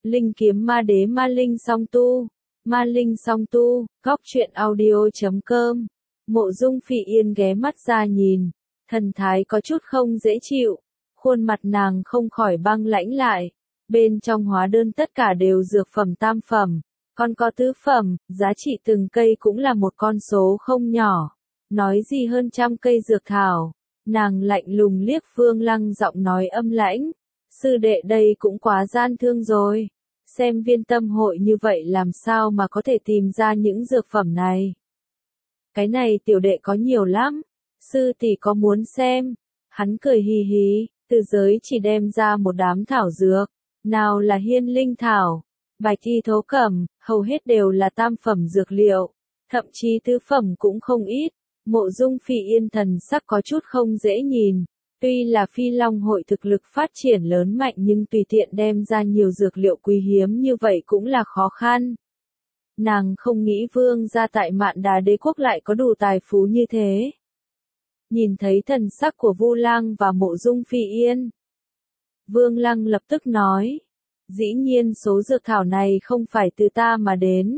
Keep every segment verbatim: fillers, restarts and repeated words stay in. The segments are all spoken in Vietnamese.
Linh kiếm ma đế ma linh song tu. Ma linh song tu, góc truyện audio chấm com. Mộ Dung Phỉ Yên ghé mắt ra nhìn, thần thái có chút không dễ chịu, khuôn mặt nàng không khỏi băng lãnh lại. Bên trong hóa đơn tất cả đều dược phẩm tam phẩm, còn có tứ phẩm, giá trị từng cây cũng là một con số không nhỏ. Nói gì hơn trăm cây dược thảo, nàng lạnh lùng liếc Vương Lăng giọng nói âm lãnh. Sư đệ đây cũng quá gian thương rồi. Xem viên tâm hội như vậy làm sao mà có thể tìm ra những dược phẩm này. Cái này tiểu đệ có nhiều lắm. Sư tỷ có muốn xem? Hắn cười hì hì, từ giới chỉ đem ra một đám thảo dược. Nào là hiên linh thảo, bạch y thố cẩm, hầu hết đều là tam phẩm dược liệu. Thậm chí tứ phẩm cũng không ít. Mộ Dung Phỉ Yên thần sắc có chút không dễ nhìn. Tuy là Phi Long hội thực lực phát triển lớn mạnh nhưng tùy tiện đem ra nhiều dược liệu quý hiếm như vậy cũng là khó khăn. Nàng không nghĩ Vương gia tại Mạn Đà Đế quốc lại có đủ tài phú như thế. Nhìn thấy thần sắc của Vu Lăng và Mộ Dung Phỉ Yên, Vương Lăng lập tức nói, dĩ nhiên số dược thảo này không phải từ ta mà đến.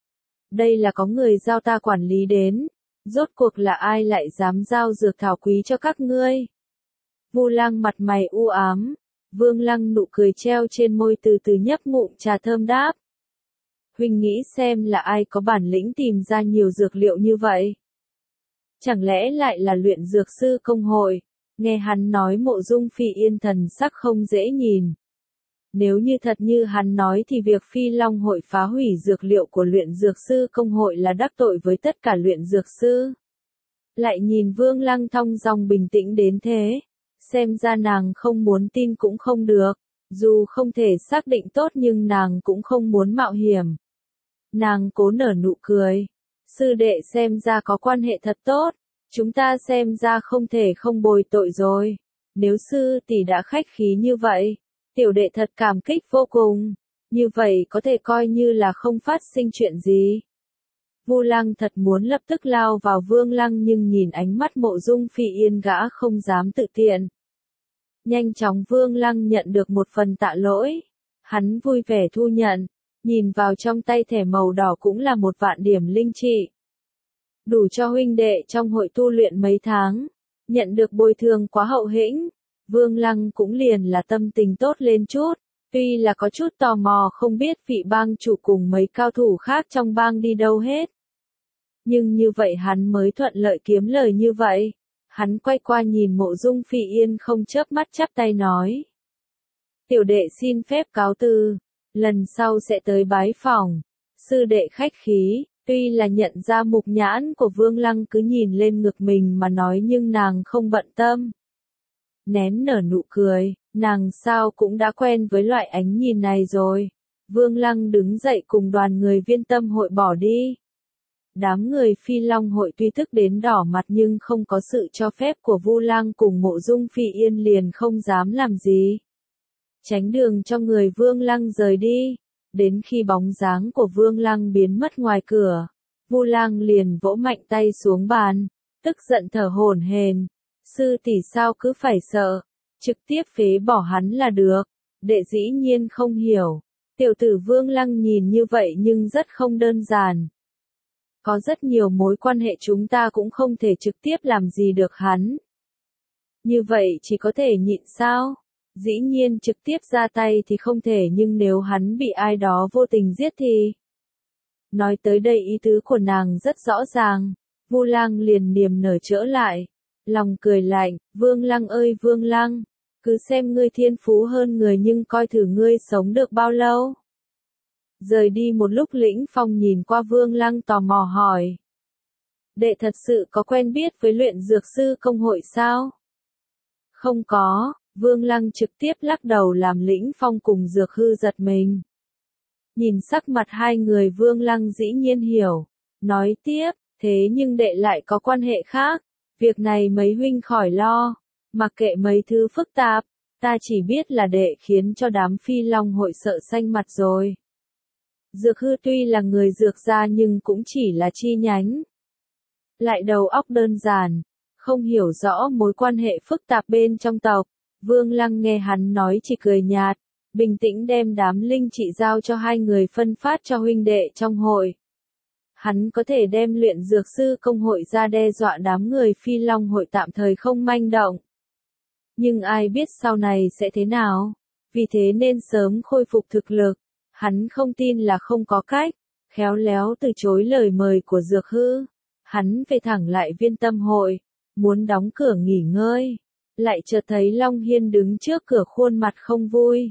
Đây là có người giao ta quản lý đến, rốt cuộc là ai lại dám giao dược thảo quý cho các ngươi? Vu Lăng mặt mày u ám, Vương Lăng nụ cười treo trên môi từ từ nhấp ngụm trà thơm đáp. Huynh nghĩ xem là ai có bản lĩnh tìm ra nhiều dược liệu như vậy? Chẳng lẽ lại là luyện dược sư công hội? Nghe hắn nói Mộ Dung Phỉ Yên thần sắc không dễ nhìn. Nếu như thật như hắn nói thì việc Phi Long hội phá hủy dược liệu của luyện dược sư công hội là đắc tội với tất cả luyện dược sư. Lại nhìn Vương Lăng thong dong bình tĩnh đến thế. Xem ra nàng không muốn tin cũng không được, dù không thể xác định tốt nhưng nàng cũng không muốn mạo hiểm. Nàng cố nở nụ cười, sư đệ xem ra có quan hệ thật tốt, chúng ta xem ra không thể không bồi tội rồi. Nếu sư tỷ đã khách khí như vậy, tiểu đệ thật cảm kích vô cùng, như vậy có thể coi như là không phát sinh chuyện gì. Vu Lăng thật muốn lập tức lao vào Vương Lăng nhưng nhìn ánh mắt Mộ Dung Phỉ Yên gã không dám tự tiện. Nhanh chóng Vương Lăng nhận được một phần tạ lỗi. Hắn vui vẻ thu nhận, nhìn vào trong tay thẻ màu đỏ cũng là một vạn điểm linh trị. Đủ cho huynh đệ trong hội tu luyện mấy tháng, nhận được bồi thường quá hậu hĩnh. Vương Lăng cũng liền là tâm tình tốt lên chút, tuy là có chút tò mò không biết vị bang chủ cùng mấy cao thủ khác trong bang đi đâu hết. Nhưng như vậy hắn mới thuận lợi kiếm lời như vậy. Hắn quay qua nhìn Mộ Dung Phỉ Yên không chớp mắt chắp tay nói. Tiểu đệ xin phép cáo từ, lần sau sẽ tới bái phỏng. Sư đệ khách khí, tuy là nhận ra mục nhãn của Vương Lăng cứ nhìn lên ngực mình mà nói nhưng nàng không bận tâm. Nén nở nụ cười, nàng sao cũng đã quen với loại ánh nhìn này rồi. Vương Lăng đứng dậy cùng đoàn người viên tâm hội bỏ đi. Đám người Phi Long hội tuy tức đến đỏ mặt nhưng không có sự cho phép của Vu Lăng cùng Mộ Dung Phỉ Yên liền không dám làm gì. Tránh đường cho người Vương Lăng rời đi. Đến khi bóng dáng của Vương Lăng biến mất ngoài cửa, Vu Lăng liền vỗ mạnh tay xuống bàn, tức giận thở hổn hển. Sư tỷ sao cứ phải sợ, trực tiếp phế bỏ hắn là được. Đệ dĩ nhiên không hiểu. Tiểu tử Vương Lăng nhìn như vậy nhưng rất không đơn giản. Có rất nhiều mối quan hệ chúng ta cũng không thể trực tiếp làm gì được hắn. Như vậy chỉ có thể nhịn sao? Dĩ nhiên trực tiếp ra tay thì không thể nhưng nếu hắn bị ai đó vô tình giết thì... Nói tới đây ý tứ của nàng rất rõ ràng. Vu Lăng liền niềm nở trở lại. Lòng cười lạnh, Vương Lăng ơi Vương Lăng, cứ xem ngươi thiên phú hơn người nhưng coi thử ngươi sống được bao lâu. Rời đi một lúc Lĩnh Phong nhìn qua Vương Lăng tò mò hỏi. Đệ thật sự có quen biết với luyện dược sư công hội sao? Không có, Vương Lăng trực tiếp lắc đầu làm Lĩnh Phong cùng Dược Hư giật mình. Nhìn sắc mặt hai người Vương Lăng dĩ nhiên hiểu. Nói tiếp, thế nhưng đệ lại có quan hệ khác. Việc này mấy huynh khỏi lo. Mặc kệ mấy thứ phức tạp, ta chỉ biết là đệ khiến cho đám Phi Long hội sợ xanh mặt rồi. Dược Hư tuy là người dược gia nhưng cũng chỉ là chi nhánh. Lại đầu óc đơn giản, không hiểu rõ mối quan hệ phức tạp bên trong tộc. Vương Lăng nghe hắn nói chỉ cười nhạt, bình tĩnh đem đám linh trị giao cho hai người phân phát cho huynh đệ trong hội. Hắn có thể đem luyện dược sư công hội ra đe dọa đám người Phi Long hội tạm thời không manh động. Nhưng ai biết sau này sẽ thế nào, vì thế nên sớm khôi phục thực lực. Hắn không tin là không có cách, khéo léo từ chối lời mời của Dược Hư. Hắn về thẳng lại Viên Tâm hội, muốn đóng cửa nghỉ ngơi, lại chợt thấy Long Hiên đứng trước cửa khuôn mặt không vui.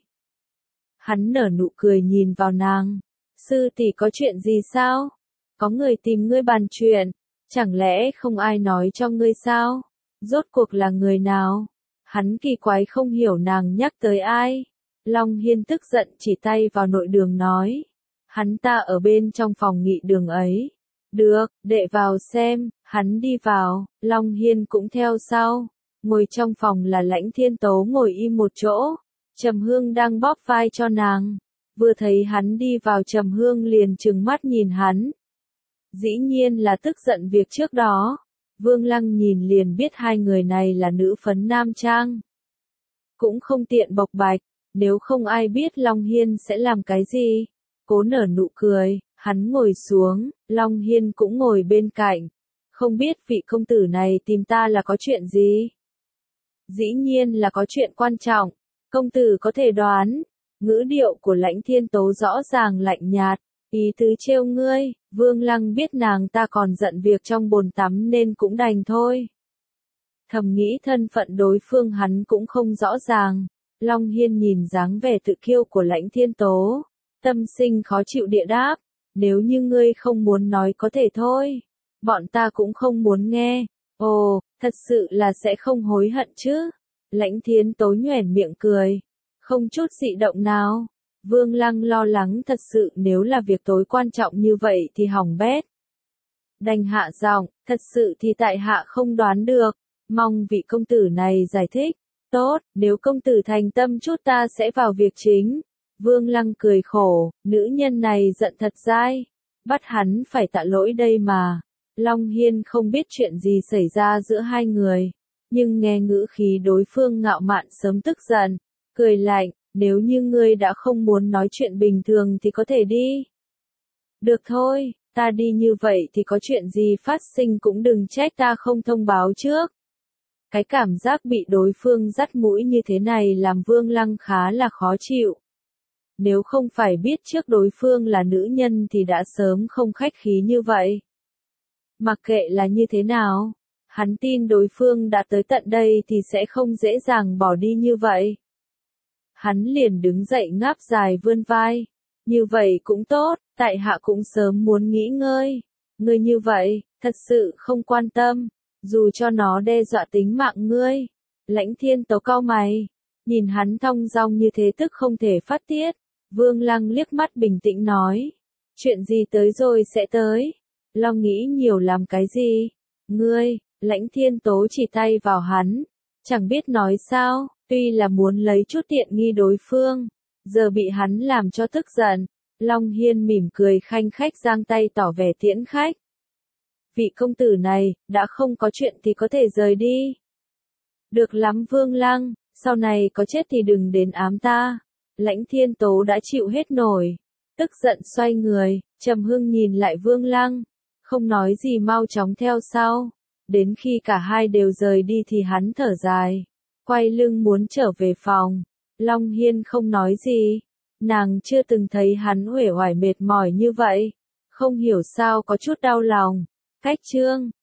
Hắn nở nụ cười nhìn vào nàng, sư tỷ có chuyện gì sao? Có người tìm ngươi bàn chuyện, chẳng lẽ không ai nói cho ngươi sao? Rốt cuộc là người nào? Hắn kỳ quái không hiểu nàng nhắc tới ai. Long Hiên tức giận chỉ tay vào nội đường nói. Hắn ta ở bên trong phòng nghị đường ấy. Được, đệ vào xem, hắn đi vào, Long Hiên cũng theo sau. Ngồi trong phòng là Lãnh Thiên Tố ngồi im một chỗ. Trầm Hương đang bóp vai cho nàng. Vừa thấy hắn đi vào Trầm Hương liền trừng mắt nhìn hắn. Dĩ nhiên là tức giận việc trước đó. Vương Lăng nhìn liền biết hai người này là nữ phấn nam trang. Cũng không tiện bộc bạch, nếu không ai biết Long Hiên sẽ làm cái gì. Cố nở nụ cười, hắn ngồi xuống, Long Hiên cũng ngồi bên cạnh. Không biết vị công tử này tìm ta là có chuyện gì? Dĩ nhiên là có chuyện quan trọng, công tử có thể đoán. Ngữ điệu của Lãnh Thiên Tố rõ ràng lạnh nhạt, ý tứ trêu ngươi. Vương Lăng biết nàng ta còn giận việc trong bồn tắm nên cũng đành thôi. Thầm nghĩ thân phận đối phương hắn cũng không rõ ràng. Long Hiên nhìn dáng vẻ tự kiêu của Lãnh Thiên Tố, tâm sinh khó chịu địa đáp. Nếu như ngươi không muốn nói có thể thôi. Bọn ta cũng không muốn nghe. Ồ, thật sự là sẽ không hối hận chứ. Lãnh Thiên Tố nhoẻn miệng cười, không chút dị động nào. Vương Lăng lo lắng thật sự nếu là việc tối quan trọng như vậy thì hỏng bét. Đành hạ giọng, thật sự thì tại hạ không đoán được, mong vị công tử này giải thích. Tốt, nếu công tử thành tâm chút ta sẽ vào việc chính. Vương Lăng cười khổ, nữ nhân này giận thật dai, bắt hắn phải tạ lỗi đây mà. Long Hiên không biết chuyện gì xảy ra giữa hai người, nhưng nghe ngữ khí đối phương ngạo mạn sớm tức giận, cười lạnh. Nếu như ngươi đã không muốn nói chuyện bình thường thì có thể đi. Được thôi, ta đi như vậy thì có chuyện gì phát sinh cũng đừng trách ta không thông báo trước. Cái cảm giác bị đối phương dắt mũi như thế này làm Vương Lăng khá là khó chịu. Nếu không phải biết trước đối phương là nữ nhân thì đã sớm không khách khí như vậy. Mặc kệ là như thế nào, hắn tin đối phương đã tới tận đây thì sẽ không dễ dàng bỏ đi như vậy. Hắn liền đứng dậy ngáp dài vươn vai. Như vậy cũng tốt, tại hạ cũng sớm muốn nghỉ ngơi. Ngươi như vậy, thật sự không quan tâm, dù cho nó đe dọa tính mạng ngươi. Lãnh Thiên Tố cau mày, nhìn hắn thong dong như thế tức không thể phát tiết. Vương Lăng liếc mắt bình tĩnh nói. Chuyện gì tới rồi sẽ tới. Lo nghĩ nhiều làm cái gì? Ngươi, Lãnh Thiên Tố chỉ tay vào hắn. Chẳng biết nói sao. Tuy là muốn lấy chút tiện nghi đối phương, giờ bị hắn làm cho tức giận. Long Hiên mỉm cười khanh khách giang tay tỏ vẻ tiễn khách. Vị công tử này, đã không có chuyện thì có thể rời đi. Được lắm Vương Lăng, sau này có chết thì đừng đến ám ta. Lãnh Thiên Tố đã chịu hết nổi, tức giận xoay người. Trầm Hương nhìn lại Vương Lăng, không nói gì mau chóng theo sau. Đến khi cả hai đều rời đi thì hắn thở dài, quay lưng muốn trở về phòng. Long Hiên không nói gì, nàng chưa từng thấy hắn uể oải mệt mỏi như vậy, không hiểu sao có chút đau lòng. Cách chương